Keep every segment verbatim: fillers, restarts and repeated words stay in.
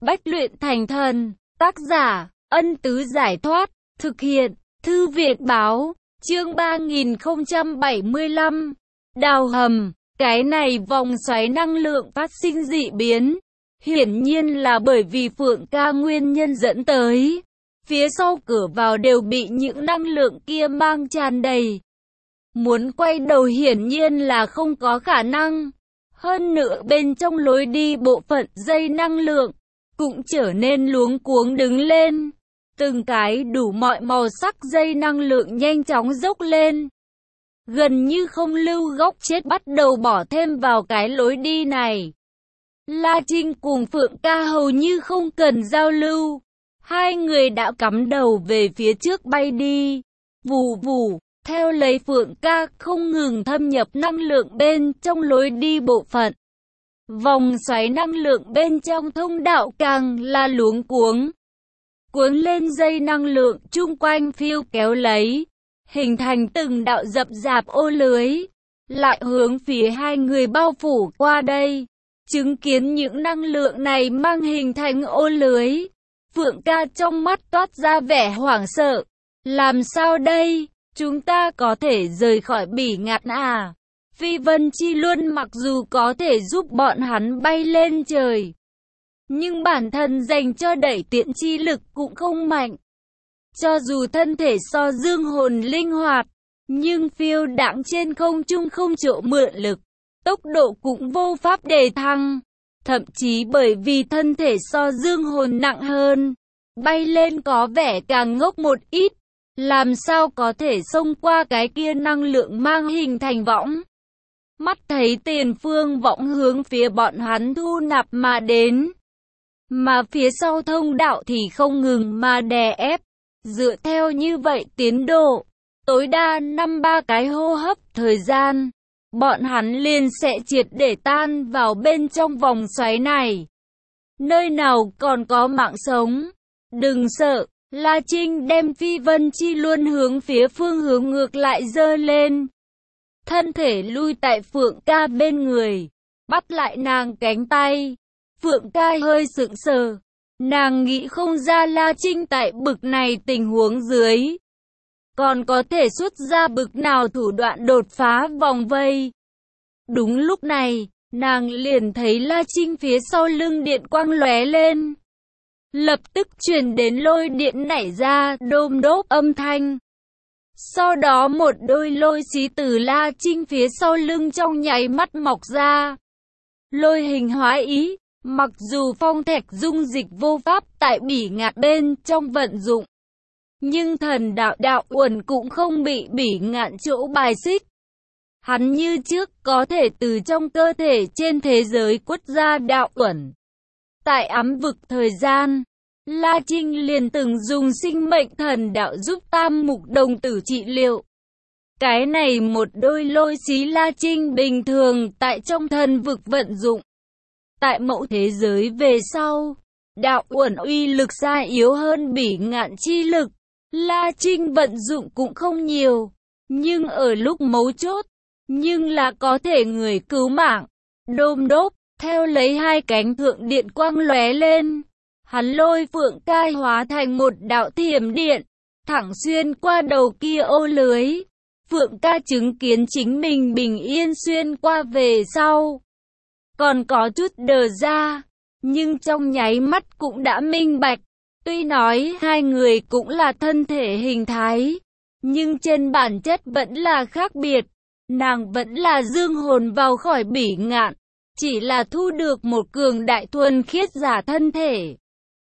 Bách luyện thành thần. Tác giả, Ân Tứ Giải Thoát. Thực hiện, Thư viện Báo. Chương ba nghìn không trăm bảy mươi lăm. Đào hầm. Cái này vòng xoáy năng lượng phát sinh dị biến. Hiển nhiên là bởi vì Phượng Ca nguyên nhân dẫn tới. Phía sau cửa vào đều bị những năng lượng kia mang tràn đầy. Muốn quay đầu hiển nhiên là không có khả năng. Hơn nữa bên trong lối đi bộ phận dây năng lượng cũng trở nên luống cuống đứng lên. Từng cái đủ mọi màu sắc dây năng lượng nhanh chóng dốc lên. Gần như không lưu góc chết bắt đầu bỏ thêm vào cái lối đi này. La Trinh cùng Phượng Ca hầu như không cần giao lưu. Hai người đã cắm đầu về phía trước bay đi. Vù vù, theo lấy Phượng Ca không ngừng thâm nhập năng lượng bên trong lối đi bộ phận. Vòng xoáy năng lượng bên trong thông đạo càng là luống cuống. Cuốn lên dây năng lượng chung quanh phiêu kéo lấy, hình thành từng đạo rậm rạp ô lưới, lại hướng phía hai người bao phủ qua đây. Chứng kiến những năng lượng này mang hình thành ô lưới, Phượng Ca trong mắt toát ra vẻ hoảng sợ. Làm sao đây? Chúng ta có thể rời khỏi Bỉ Ngạn à? Phi Vân Chi Luân mặc dù có thể giúp bọn hắn bay lên trời, nhưng bản thân dành cho đẩy tiện chi lực cũng không mạnh. Cho dù thân thể so dương hồn linh hoạt, nhưng phiêu đãng trên không trung không chỗ mượn lực, tốc độ cũng vô pháp đề thăng. Thậm chí bởi vì thân thể so dương hồn nặng hơn, bay lên có vẻ càng ngốc một ít. Làm sao có thể xông qua cái kia năng lượng mang hình thành võng. Mắt thấy tiền phương võng hướng phía bọn hắn thu nạp mà đến. Mà phía sau thông đạo thì không ngừng mà đè ép. Dựa theo như vậy tiến độ, tối đa năm ba cái hô hấp thời gian, bọn hắn liền sẽ triệt để tan vào bên trong vòng xoáy này. Nơi nào còn có mạng sống? Đừng sợ. La Trinh đem Phi Vân Chi Luân hướng phía phương hướng ngược lại giơ lên. Thân thể lui tại Phượng Ca bên người, bắt lại nàng cánh tay. Phượng Ca hơi sững sờ. Nàng nghĩ không ra La Trinh tại bực này tình huống dưới còn có thể xuất ra bực nào thủ đoạn đột phá vòng vây. Đúng lúc này, nàng liền thấy La Trinh phía sau lưng điện quang lóe lên. Lập tức truyền đến lôi điện nảy ra đôm đốp âm thanh. Sau đó một đôi lôi xí từ La Trinh phía sau lưng trong nháy mắt mọc ra. Lôi hình hóa ý, mặc dù phong thạch dung dịch vô pháp tại Bỉ Ngạn bên trong vận dụng, nhưng thần đạo đạo uẩn cũng không bị Bỉ Ngạn chỗ bài xích. Hắn như trước có thể từ trong cơ thể trên thế giới quất ra đạo uẩn. Tại ám vực thời gian, La Trinh liền từng dùng sinh mệnh thần đạo giúp Tam Mục Đồng Tử trị liệu. Cái này một đôi lôi xí La Trinh bình thường tại trong thần vực vận dụng. Tại mẫu thế giới về sau, đạo uẩn uy lực xa yếu hơn Bỉ Ngạn chi lực. La Trinh vận dụng cũng không nhiều, nhưng ở lúc mấu chốt, nhưng là có thể người cứu mạng. Đôm đốp, theo lấy hai cánh thượng điện quang lóe lên. Hắn lôi Phượng Ca hóa thành một đạo thiểm điện, thẳng xuyên qua đầu kia ô lưới. Phượng Ca chứng kiến chính mình bình yên xuyên qua về sau. Còn có chút đờ ra, nhưng trong nháy mắt cũng đã minh bạch. Tuy nói hai người cũng là thân thể hình thái, nhưng trên bản chất vẫn là khác biệt. Nàng vẫn là dương hồn vào khỏi Bỉ Ngạn, chỉ là thu được một cường đại thuần khiết giả thân thể.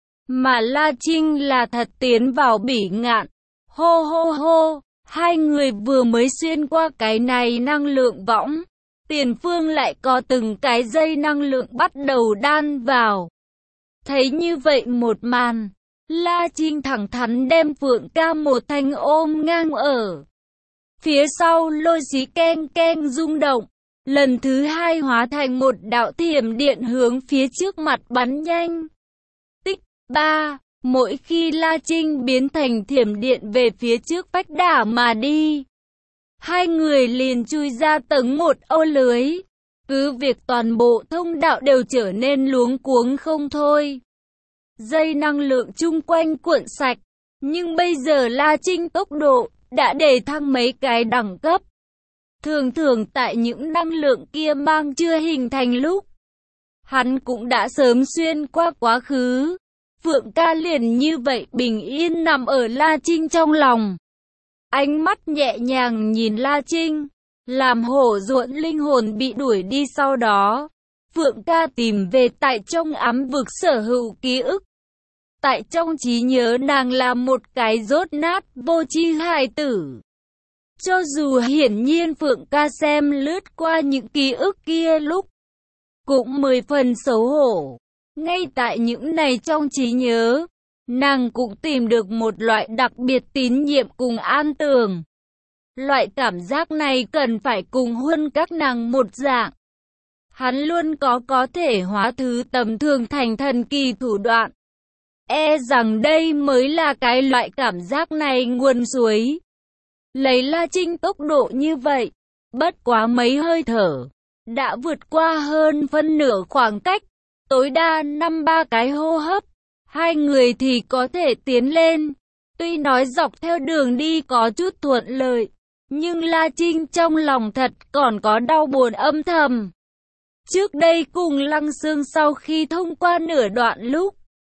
Mà La Trinh là thật tiến vào Bỉ Ngạn. Hô hô hô, hai người vừa mới xuyên qua cái này năng lượng võng, tiền phương lại có từng cái dây năng lượng bắt đầu đan vào. Thấy như vậy một màn, La Trinh thẳng thắn đem Phượng Ca một thanh ôm ngang ở phía sau, lôi xí keng keng rung động, lần thứ hai hóa thành một đạo thiểm điện hướng phía trước mặt bắn nhanh. Tích ba, mỗi khi La Trinh biến thành thiểm điện về phía trước vách đả mà đi, hai người liền chui ra tầng một ô lưới. Cứ việc toàn bộ thông đạo đều trở nên luống cuống không thôi. dây năng lượng chung quanh cuộn sạch. Nhưng bây giờ La Trinh tốc độ đã để thăng mấy cái đẳng cấp. Thường thường tại những năng lượng kia mang chưa hình thành lúc, hắn cũng đã sớm xuyên qua quá khứ. Phượng ca liền như vậy bình yên nằm ở La Trinh trong lòng. Ánh mắt nhẹ nhàng nhìn La Trinh, làm hổ ruộn linh hồn bị đuổi đi. Sau đó, Phượng ca tìm về tại trong ám vực sở hữu ký ức. Tại trong trí nhớ nàng là một cái dốt nát vô tri hài tử. Cho dù hiển nhiên Phượng ca xem lướt qua những ký ức kia lúc cũng mười phần xấu hổ. Ngay tại những này trong trí nhớ, nàng cũng tìm được một loại đặc biệt tín nhiệm cùng an tường. Loại cảm giác này cần phải cùng Huân các nàng một dạng. Hắn luôn có có thể hóa thứ tầm thường thành thần kỳ thủ đoạn. E rằng đây mới là cái loại cảm giác này nguồn suối. Lấy La Trinh tốc độ như vậy, bất quá mấy hơi thở, đã vượt qua hơn phân nửa khoảng cách, tối đa năm ba cái hô hấp, hai người thì có thể tiến lên. Tuy nói dọc theo đường đi có chút thuận lợi, nhưng La Trinh trong lòng thật còn có đau buồn âm thầm. Trước đây cùng Lăng Xương sau khi thông qua nửa đoạn lúc,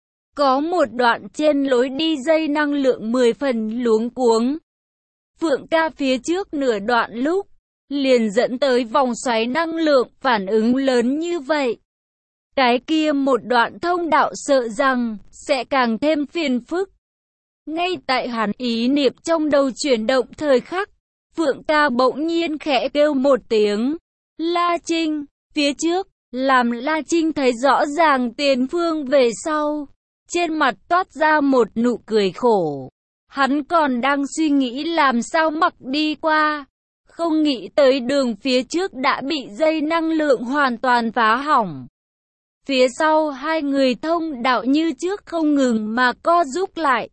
có một đoạn trên lối đi dây năng lượng mười phần luống cuống. Phượng ca phía trước nửa đoạn lúc, liền dẫn tới vòng xoáy năng lượng phản ứng lớn như vậy. Cái kia một đoạn thông đạo sợ rằng sẽ càng thêm phiền phức. Ngay tại hắn ý niệm trong đầu chuyển động thời khắc, Phượng ca bỗng nhiên khẽ kêu một tiếng. La Trinh, phía trước, làm La Trinh thấy rõ ràng tiền phương về sau. Trên mặt toát ra một nụ cười khổ. Hắn còn đang suy nghĩ làm sao mặc đi qua. Không nghĩ tới đường phía trước đã bị dây năng lượng hoàn toàn phá hỏng. Phía sau hai người thông đạo như trước không ngừng mà co rút lại.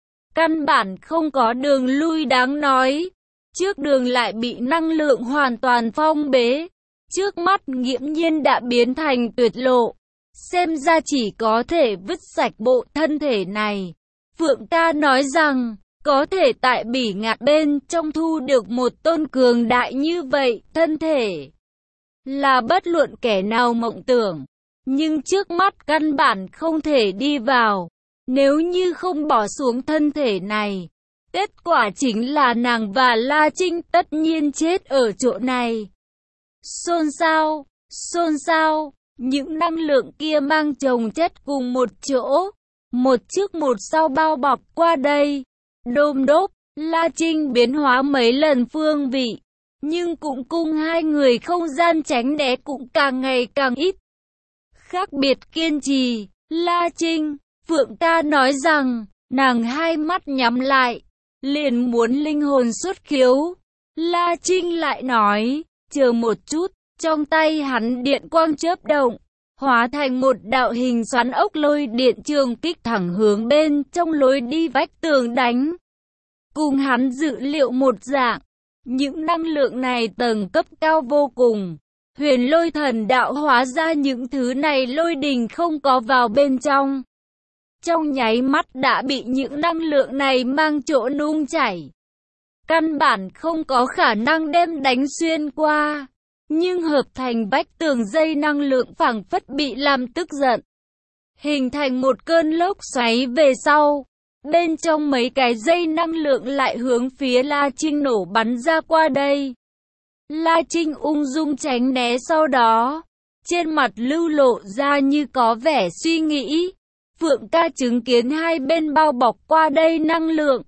Căn bản không có đường lui đáng nói. Trước đường lại bị năng lượng hoàn toàn phong bế. Trước mắt nghiễm nhiên đã biến thành tuyệt lộ. Xem ra chỉ có thể vứt sạch bộ thân thể này. Phượng ca nói rằng, có thể tại bỉ ngạn bên trong thu được một tôn cường đại như vậy, thân thể là bất luận kẻ nào mộng tưởng. Nhưng trước mắt căn bản không thể đi vào. Nếu như không bỏ xuống thân thể này, kết quả chính là nàng và La Trinh tất nhiên chết ở chỗ này. Xôn xao, xôn xao. Những năng lượng kia mang chồng chất cùng một chỗ, một trước một sau bao bọc qua đây. Đôm đốp, La Trinh biến hóa mấy lần phương vị, nhưng cũng cùng hai người không gian tránh né cũng càng ngày càng ít. Khác biệt kiên trì, La Trinh, Phượng ca nói rằng, nàng hai mắt nhắm lại, liền muốn linh hồn xuất khiếu. La Trinh lại nói, chờ một chút. Trong tay hắn điện quang chớp động, hóa thành một đạo hình xoắn ốc lôi điện trường kích thẳng hướng bên trong lối đi vách tường đánh. Cùng hắn dự liệu một dạng, những năng lượng này tầng cấp cao vô cùng. Huyền lôi thần đạo hóa ra những thứ này lôi đình không có vào bên trong. Trong nháy mắt đã bị những năng lượng này mang chỗ nung chảy. Căn bản không có khả năng đem đánh xuyên qua. Nhưng hợp thành vách tường dây năng lượng phảng phất bị làm tức giận. Hình thành một cơn lốc xoáy về sau. Bên trong mấy cái dây năng lượng lại hướng phía La Trinh nổ bắn ra qua đây. La Trinh ung dung tránh né sau đó. Trên mặt lưu lộ ra như có vẻ suy nghĩ. Phượng ca chứng kiến hai bên bao bọc qua đây năng lượng.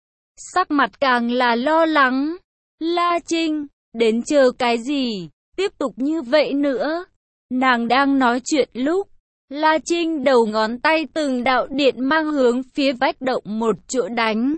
Sắc mặt càng là lo lắng. La Trinh, đến chờ cái gì? Tiếp tục như vậy nữa. Nàng đang nói chuyện lúc, La Trinh đầu ngón tay từng đạo điện mang hướng phía vách động một chỗ đánh.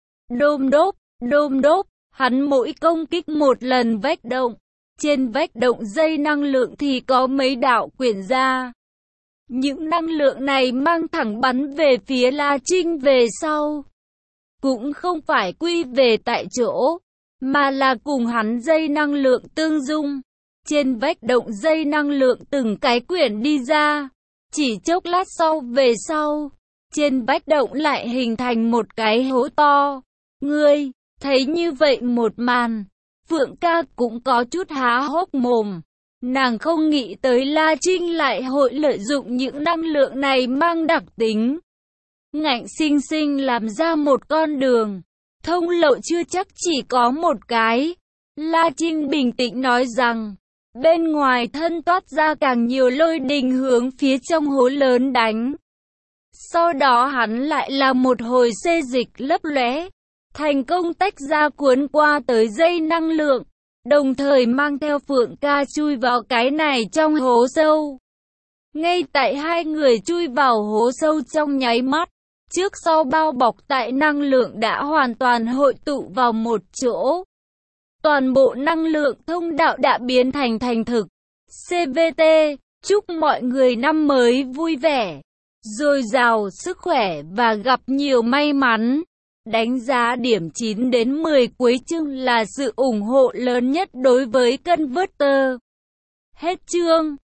Đôm đốp, đôm đốp, hắn mỗi công kích một lần vách động. Trên vách động dây năng lượng thì có mấy đạo quyển ra. Những năng lượng này mang thẳng bắn về phía La Trinh về sau. Cũng không phải quy về tại chỗ, mà là cùng hắn dây năng lượng tương dung. Trên vách động dây năng lượng từng cái quyển đi ra. Chỉ chốc lát sau về sau, trên vách động lại hình thành một cái hố to. Ngươi, thấy như vậy một màn, Phượng Ca cũng có chút há hốc mồm. Nàng không nghĩ tới La Trinh lại hội lợi dụng những năng lượng này mang đặc tính ngạnh sinh sinh làm ra một con đường. Thông lộ chưa chắc chỉ có một cái. La Trinh bình tĩnh nói rằng, bên ngoài thân toát ra càng nhiều lôi đình hướng phía trong hố lớn đánh. Sau đó hắn lại là một hồi xê dịch lấp lóe, thành công tách ra cuốn qua tới dây năng lượng, đồng thời mang theo Phượng Ca chui vào cái này trong hố sâu. Ngay tại hai người chui vào hố sâu trong nháy mắt, trước sau bao bọc tại năng lượng đã hoàn toàn hội tụ vào một chỗ. Toàn bộ năng lượng thông đạo đã biến thành thành thực. xê vê tê, chúc mọi người năm mới vui vẻ, dồi dào sức khỏe và gặp nhiều may mắn. Đánh giá điểm chín đến mười cuối chương là sự ủng hộ lớn nhất đối với Converter. Hết chương.